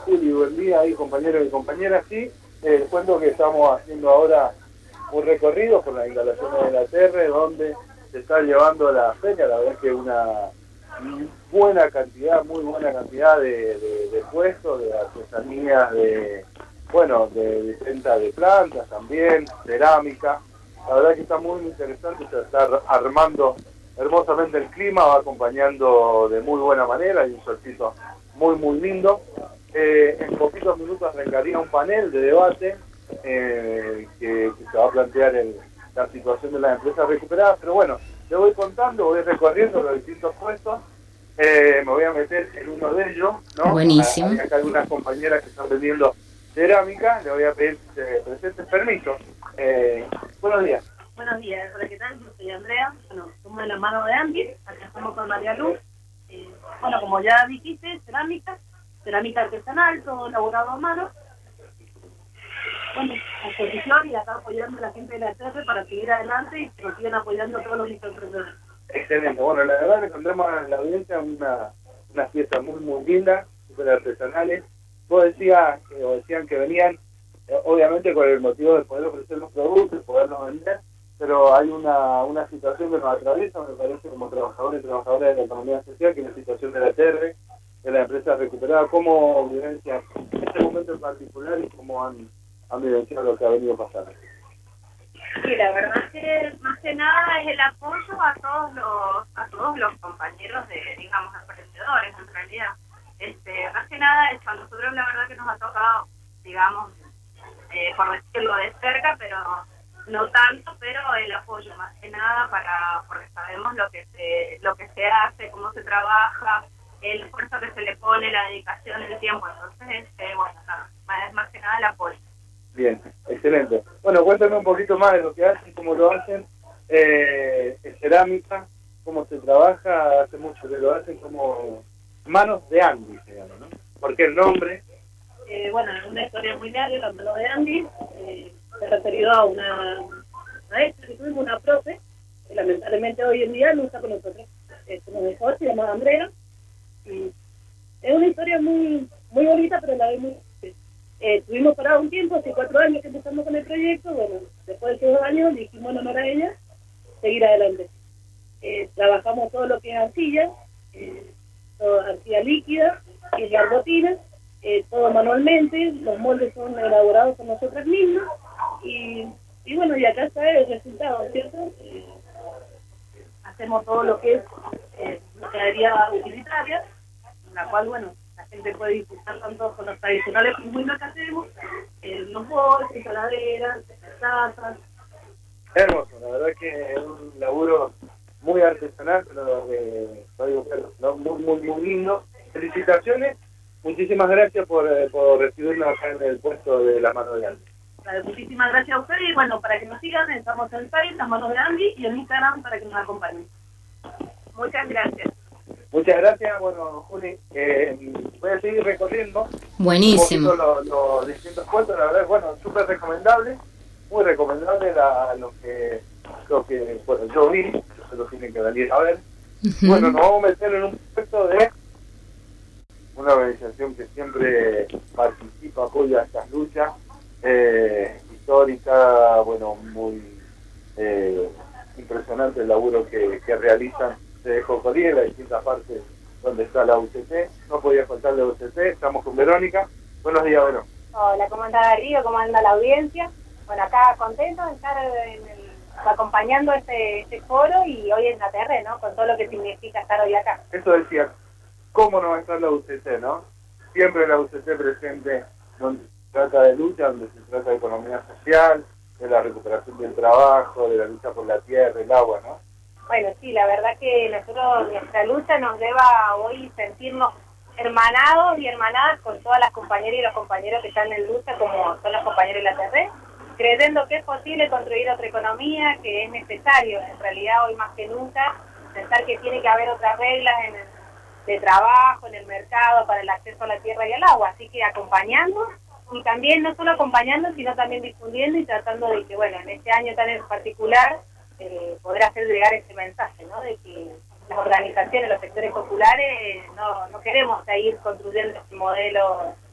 Juli, buen día ahí, compañeros y compañeras. Sí, les cuento que estamos haciendo ahora un recorrido por las instalaciones de la TR, donde se está llevando la feria. La verdad es que una buena cantidad, muy buena cantidad de puestos, de artesanías, de venta de plantas también, cerámica. La verdad que está muy interesante, se está armando hermosamente el clima, va acompañando de muy buena manera, hay un solcito muy lindo. En poquitos minutos arrancaría un panel de debate que se va a plantear la situación de las empresas recuperadas, pero bueno, le voy contando, voy recorriendo los distintos puestos, me voy a meter en uno de ellos, ¿no? Buenísimo. Hay acá algunas compañeras que están vendiendo cerámica, le voy a pedir que se presenten, permiso. Buenos días. Buenos días, hola, ¿qué tal? Yo soy Andrea, bueno, somos de la mano de Andy, acá estamos con María Luz. Bueno, como ya dijiste, cerámica artesanal, todo elaborado a mano. Bueno, a exposición y acá apoyando a la gente de la TR para seguir adelante y que nos sigan apoyando a todos los microemprendedores. Excelente, bueno, la verdad le encontramos a la audiencia una fiesta muy linda, súper artesanales. Decían que venían, obviamente con el motivo de poder ofrecer los productos, poderlos vender, pero hay una situación que nos atraviesa, me parece, como trabajadores y trabajadoras de la economía social, que es la situación de la TR, de la empresa recuperada. ¿Cómo vivencian este momento en particular y cómo han vivenciado lo que ha venido pasando? Sí, la verdad es que más que nada es el apoyo a todos los compañeros digamos, emprendedores, en realidad. Más que nada, a nosotros la verdad que nos ha tocado, digamos, por decirlo de cerca, pero no tanto, pero el apoyo más que nada porque sabemos lo que se hace, cómo se trabaja, el esfuerzo que se le pone, la dedicación, el tiempo. Entonces, bueno, nada, más que nada el apoyo. Bien, excelente. Bueno, cuéntame un poquito más de lo que hacen, cómo lo hacen, cerámica, cómo se trabaja, hace mucho que lo hacen, como Manos de Andy se llama, ¿no? ¿Por qué el nombre? Bueno, es una historia muy larga, la Mano de Andy, se referió a una maestra que tuvimos, una profe, que lamentablemente hoy en día no está con nosotros. Nos dejó, se llama Andrea, y es una historia muy bonita, pero a la vez muy... Estuvimos parados un tiempo, hace 4 años que empezamos con el proyecto. Bueno, después de esos años dijimos en honor a ella seguir adelante. Trabajamos todo lo que es arcilla, todo arcilla líquida, y barbotina, todo manualmente. Los moldes son elaborados por nosotras mismas y bueno, y acá está el resultado, ¿cierto? Hacemos todo lo que es mercadería utilitaria, en la cual, bueno, la gente puede disfrutar tanto con los tradicionales como lo que hacemos, los bolsos, caladeras, tazas. Hermoso, la verdad que es un laburo muy artesanal, pero muy lindo. Felicitaciones, muchísimas gracias por recibirnos acá en el puesto de la Mano de Andy. Muchísimas gracias a ustedes y bueno, para que nos sigan, estamos en Facebook, la Mano de Andy, y en Instagram para que nos acompañen. Muchas gracias. Muchas gracias, bueno, Juli, voy a seguir recorriendo. Buenísimo. Un poquito los distintos puestos, la verdad, bueno, súper recomendable, muy recomendable lo que bueno, yo vi, se lo tienen que venir a ver. Bueno, nos vamos a meter en un puesto de una organización que siempre participa, apoya estas luchas históricas, bueno, muy impresionante el laburo que realizan de Jocodí en las distintas partes donde está la UCT. No podía faltar la UCT, estamos con Verónica. Buenos días, Verónica. Hola, ¿cómo anda Darío? ¿Cómo anda la audiencia? Bueno, acá contento de estar acompañando este foro y hoy en la TR, ¿no? Con todo lo que significa estar hoy acá. Eso decía, ¿cómo no va a estar la UCT, no? Siempre la UCT presente donde se trata de lucha, donde se trata de economía social, de la recuperación del trabajo, de la lucha por la tierra, el agua, ¿no? Bueno, sí, la verdad que nuestra lucha nos lleva hoy sentirnos hermanados y hermanadas con todas las compañeras y los compañeros que están en lucha, como son los compañeros de la TR, creyendo que es posible construir otra economía, que es necesario, en realidad hoy más que nunca, pensar que tiene que haber otras reglas de trabajo, en el mercado, para el acceso a la tierra y al agua, así que acompañando, y también no solo acompañando, sino también difundiendo y tratando de que, bueno, en este año tan en particular, poder hacer llegar ese mensaje, ¿no? De que las organizaciones, los sectores populares, no queremos seguir construyendo este modelo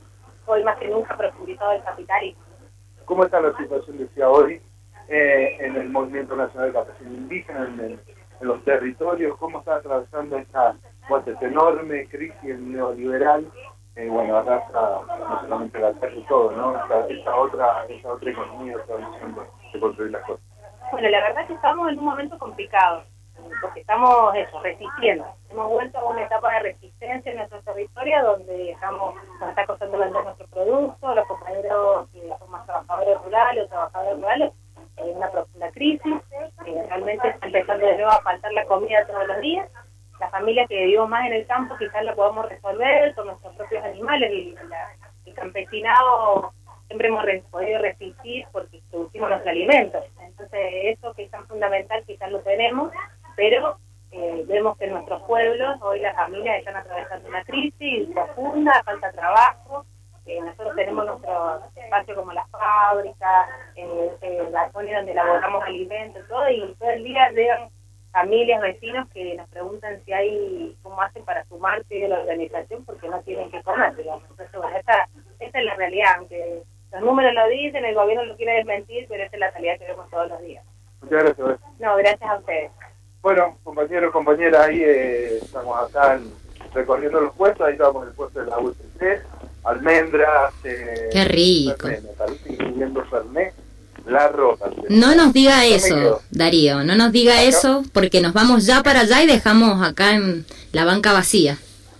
hoy más que nunca profundizado el capitalismo. ¿Cómo está la situación, decía hoy, en el Movimiento Nacional de Campesinos Indígenas, en los territorios? ¿Cómo está atravesando esta enorme crisis neoliberal? Bueno, acá está no solamente la tierra y todo, ¿no? Esta otra economía, esta visión de construir las cosas. Bueno, la verdad es que estamos en un momento complicado, porque estamos resistiendo. Hemos vuelto a una etapa de resistencia en nuestro territorio donde nos está costando vender nuestros productos, los compañeros que son más trabajadores rurales o trabajadores rurales, una profunda crisis, realmente está empezando de nuevo a faltar la comida todos los días. Las familias que vivimos más en el campo quizás lo podamos resolver con nuestros propios animales, y el campesinado siempre hemos podido resistir porque producimos los alimentos. Entonces eso que es tan fundamental quizás lo tenemos, pero vemos que en nuestros pueblos hoy las familias están atravesando una crisis profunda, falta trabajo. Nosotros tenemos nuestro espacio como las fábricas, la zona donde elaboramos alimentos, todo, y todo el día llegan familias, vecinos que nos preguntan si hay, cómo hacen para sumarse a la organización porque no tienen que comer, digamos. Entonces, bueno, esta es la realidad, aunque los números lo dicen, el gobierno lo quiere desmentir, pero esa es la realidad que vemos todos los días. Muchas gracias. No, gracias a ustedes. Bueno, compañeros, compañeras, ahí estamos acá recorriendo los puestos, ahí estamos en el puesto de la UCC, almendras. Qué rico. Fernet, me parece que viviendo Fernet, la ropa. No nos diga eso, Darío, no nos diga eso, porque nos vamos ya para allá y dejamos acá en la banca vacía.